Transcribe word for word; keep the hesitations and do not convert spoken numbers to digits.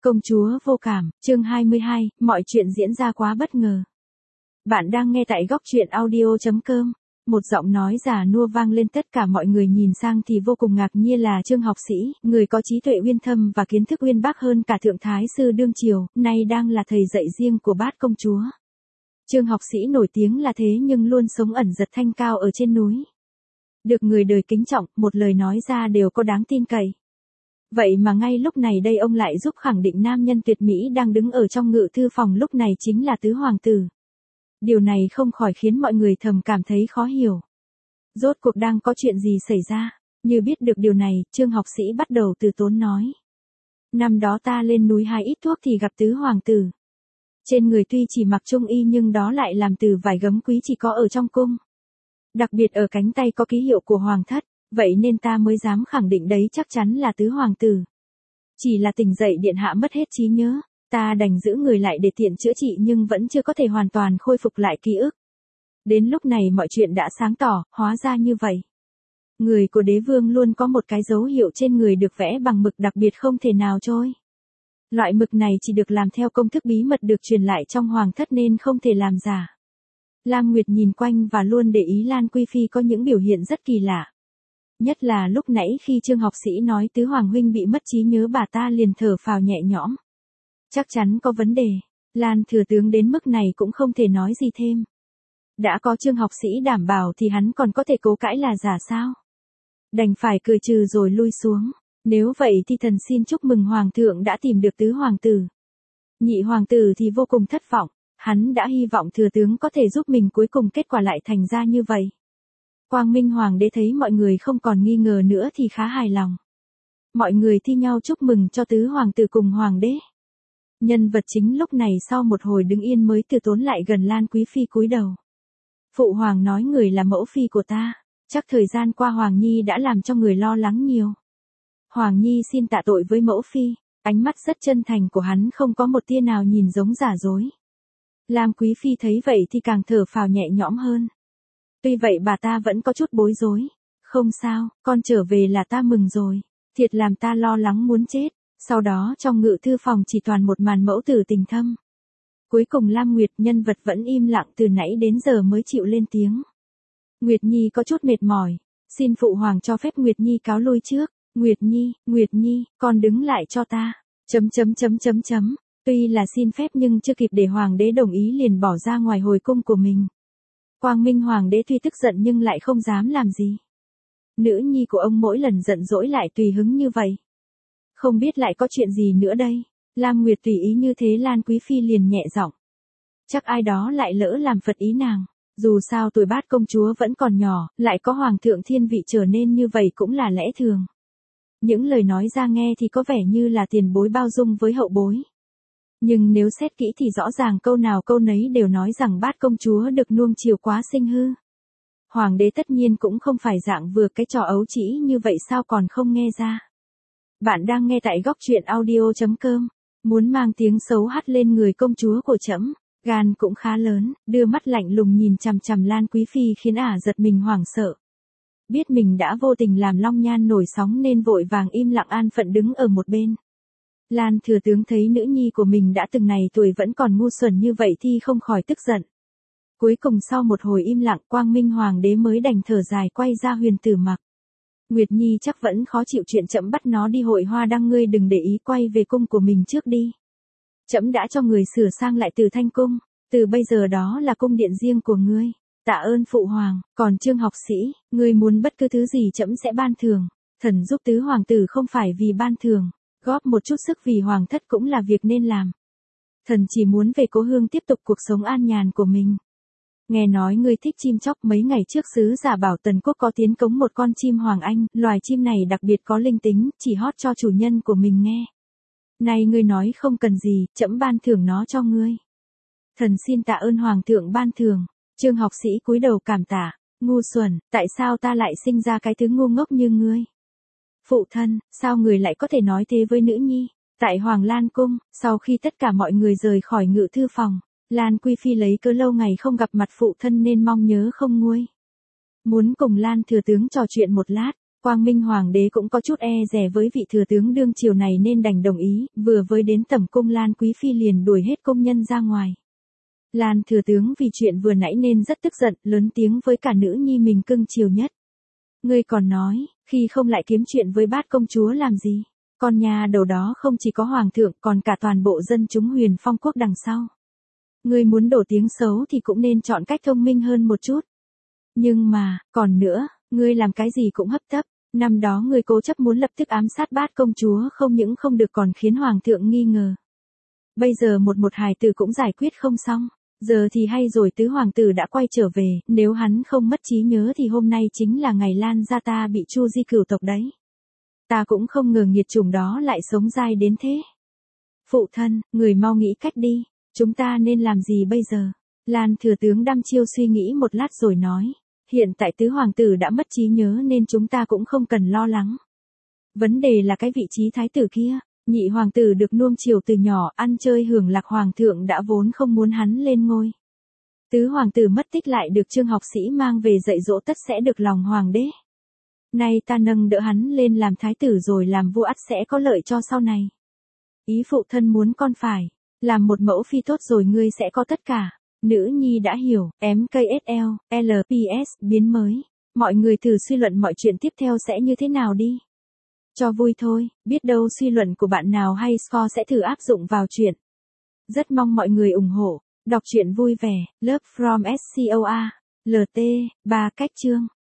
Công chúa vô cảm, chương hai mươi hai, mọi chuyện diễn ra quá bất ngờ. Bạn đang nghe tại góc truyện audio chấm com. Một giọng nói già nua vang lên, tất cả mọi người nhìn sang thì vô cùng ngạc nhiên là Trương học sĩ, người có trí tuệ uyên thâm và kiến thức uyên bác hơn cả thượng thái sư đương triều, nay đang là thầy dạy riêng của bát công chúa. Trương học sĩ nổi tiếng là thế nhưng luôn sống ẩn giật thanh cao ở trên núi. Được người đời kính trọng, một lời nói ra đều có đáng tin cậy. Vậy mà ngay lúc này đây ông lại giúp khẳng định nam nhân tuyệt mỹ đang đứng ở trong ngự thư phòng lúc này chính là tứ hoàng tử. Điều này không khỏi khiến mọi người thầm cảm thấy khó hiểu. Rốt cuộc đang có chuyện gì xảy ra? Như biết được điều này, Trương học sĩ bắt đầu từ tốn nói. Năm đó ta lên núi hái ít thuốc thì gặp tứ hoàng tử. Trên người tuy chỉ mặc trung y nhưng đó lại làm từ vải gấm quý chỉ có ở trong cung. Đặc biệt ở cánh tay có ký hiệu của hoàng thất. Vậy nên ta mới dám khẳng định đấy chắc chắn là tứ hoàng tử. Chỉ là tỉnh dậy điện hạ mất hết trí nhớ, ta đành giữ người lại để tiện chữa trị nhưng vẫn chưa có thể hoàn toàn khôi phục lại ký ức. Đến lúc này mọi chuyện đã sáng tỏ, hóa ra như vậy. Người của đế vương luôn có một cái dấu hiệu trên người được vẽ bằng mực đặc biệt không thể nào trôi. Loại mực này chỉ được làm theo công thức bí mật được truyền lại trong hoàng thất nên không thể làm giả. Lam Nguyệt nhìn quanh và luôn để ý Lan Quý Phi có những biểu hiện rất kỳ lạ. Nhất là lúc nãy khi Trương học sĩ nói tứ hoàng huynh bị mất trí nhớ, bà ta liền thở phào nhẹ nhõm. Chắc chắn có vấn đề, Lan thừa tướng đến mức này cũng không thể nói gì thêm. Đã có Trương học sĩ đảm bảo thì hắn còn có thể cố cãi là giả sao? Đành phải cười trừ rồi lui xuống. Nếu vậy thì thần xin chúc mừng hoàng thượng đã tìm được tứ hoàng tử. Nhị hoàng tử thì vô cùng thất vọng, hắn đã hy vọng thừa tướng có thể giúp mình, cuối cùng kết quả lại thành ra như vậy. Quang Minh Hoàng đế thấy mọi người không còn nghi ngờ nữa thì khá hài lòng. Mọi người thi nhau chúc mừng cho tứ hoàng tử cùng hoàng đế. Nhân vật chính lúc này sau một hồi đứng yên mới từ tốn lại gần Lan Quý Phi cúi đầu. Phụ hoàng nói người là mẫu phi của ta, chắc thời gian qua Hoàng Nhi đã làm cho người lo lắng nhiều. Hoàng Nhi xin tạ tội với mẫu phi, ánh mắt rất chân thành của hắn không có một tia nào nhìn giống giả dối. Lam Quý Phi thấy vậy thì càng thở phào nhẹ nhõm hơn. Tuy vậy bà ta vẫn có chút bối rối. Không sao, con trở về là ta mừng rồi. Thiệt làm ta lo lắng muốn chết. Sau đó trong ngự thư phòng chỉ toàn một màn mẫu tử tình thâm. Cuối cùng Lam Nguyệt, nhân vật vẫn im lặng từ nãy đến giờ mới chịu lên tiếng. Nguyệt Nhi có chút mệt mỏi. Xin phụ hoàng cho phép Nguyệt Nhi cáo lui trước. Nguyệt Nhi, Nguyệt Nhi, con đứng lại cho ta. Chấm chấm chấm chấm chấm. Tuy là xin phép nhưng chưa kịp để hoàng đế đồng ý liền bỏ ra ngoài hồi cung của mình. Quang Minh Hoàng đế tuy tức giận nhưng lại không dám làm gì. Nữ nhi của ông mỗi lần giận dỗi lại tùy hứng như vậy. Không biết lại có chuyện gì nữa đây. Lam Nguyệt tùy ý như thế, Lan Quý Phi liền nhẹ giọng. Chắc ai đó lại lỡ làm phật ý nàng. Dù sao tuổi bát công chúa vẫn còn nhỏ, lại có hoàng thượng thiên vị trở nên như vậy cũng là lẽ thường. Những lời nói ra nghe thì có vẻ như là tiền bối bao dung với hậu bối. Nhưng nếu xét kỹ thì rõ ràng câu nào câu nấy đều nói rằng bát công chúa được nuông chiều quá sinh hư. Hoàng đế tất nhiên cũng không phải dạng vừa cái trò ấu trĩ như vậy sao còn không nghe ra. Bạn đang nghe tại góc truyện audio chấm com. Muốn mang tiếng xấu hắt lên người công chúa của trẫm, gan cũng khá lớn, đưa mắt lạnh lùng nhìn chằm chằm Lan Quý Phi khiến ả giật mình hoảng sợ. Biết mình đã vô tình làm long nhan nổi sóng nên vội vàng im lặng an phận đứng ở một bên. Lan thừa tướng thấy nữ nhi của mình đã từng này tuổi vẫn còn ngu xuẩn như vậy thì không khỏi tức giận. Cuối cùng sau một hồi im lặng, Quang Minh Hoàng đế mới đành thở dài quay ra Huyền Tử Mặc. Nguyệt Nhi chắc vẫn khó chịu chuyện trẫm bắt nó đi hội hoa đăng, ngươi đừng để ý, quay về cung của mình trước đi. Trẫm đã cho người sửa sang lại Từ Thanh cung, từ bây giờ đó là cung điện riêng của ngươi. Tạ ơn phụ hoàng, còn Trương học sĩ, ngươi muốn bất cứ thứ gì trẫm sẽ ban thưởng. Thần giúp tứ hoàng tử không phải vì ban thưởng, góp một chút sức vì hoàng thất cũng là việc nên làm. Thần chỉ muốn về cố hương tiếp tục cuộc sống an nhàn của mình. Nghe nói ngươi thích chim chóc, mấy ngày trước sứ giả bảo Tần quốc có tiến cống một con chim hoàng anh, loài chim này đặc biệt có linh tính, chỉ hót cho chủ nhân của mình nghe. Nay ngươi nói không cần gì, trẫm ban thưởng nó cho ngươi. Thần xin tạ ơn hoàng thượng ban thưởng. Trương học sĩ cúi đầu cảm tạ. Ngu xuẩn, tại sao ta lại sinh ra cái thứ ngu ngốc như ngươi? Phụ thân, sao người lại có thể nói thế với nữ nhi? Tại Hoàng Lan cung, sau khi tất cả mọi người rời khỏi ngự thư phòng, Lan Quý Phi lấy cớ lâu ngày không gặp mặt phụ thân nên mong nhớ không nguôi. Muốn cùng Lan thừa tướng trò chuyện một lát, Quang Minh Hoàng đế cũng có chút e dè với vị thừa tướng đương triều này nên đành đồng ý, vừa với đến tẩm cung Lan Quý Phi liền đuổi hết công nhân ra ngoài. Lan thừa tướng vì chuyện vừa nãy nên rất tức giận, lớn tiếng với cả nữ nhi mình cưng chiều nhất. Ngươi còn nói, khi không lại kiếm chuyện với bát công chúa làm gì? Con nhà đầu đó không chỉ có hoàng thượng còn cả toàn bộ dân chúng Huyền Phong quốc đằng sau. Ngươi muốn đổ tiếng xấu thì cũng nên chọn cách thông minh hơn một chút. Nhưng mà, còn nữa, ngươi làm cái gì cũng hấp tấp. Năm đó ngươi cố chấp muốn lập tức ám sát bát công chúa không những không được còn khiến hoàng thượng nghi ngờ. Bây giờ một một hài tử cũng giải quyết không xong. Giờ thì hay rồi, tứ hoàng tử đã quay trở về, nếu hắn không mất trí nhớ thì hôm nay chính là ngày Lan gia ta bị chu di cửu tộc đấy. Ta cũng không ngờ nghiệt chủng đó lại sống dai đến thế. Phụ thân, người mau nghĩ cách đi, chúng ta nên làm gì bây giờ? Lan thừa tướng đăm chiêu suy nghĩ một lát rồi nói, hiện tại tứ hoàng tử đã mất trí nhớ nên chúng ta cũng không cần lo lắng. Vấn đề là cái vị trí thái tử kia, nhị hoàng tử được nuông chiều từ nhỏ, ăn chơi hưởng lạc, hoàng thượng đã vốn không muốn hắn lên ngôi. Tứ hoàng tử mất tích lại được Trương học sĩ mang về dạy dỗ tất sẽ được lòng hoàng đế. Nay ta nâng đỡ hắn lên làm thái tử rồi làm vua ắt sẽ có lợi cho sau này. Ý phụ thân muốn con phải làm một mẫu phi tốt rồi ngươi sẽ có tất cả. Nữ nhi đã hiểu. em ca ét lờ, lờ pê ét, biến mới. Mọi người thử suy luận mọi chuyện tiếp theo sẽ như thế nào đi. Cho vui thôi, biết đâu suy luận của bạn nào hay score sẽ thử áp dụng vào chuyện. Rất mong mọi người ủng hộ. Đọc truyện vui vẻ, Love from ét xê o a, lờ tê, ba cách chương.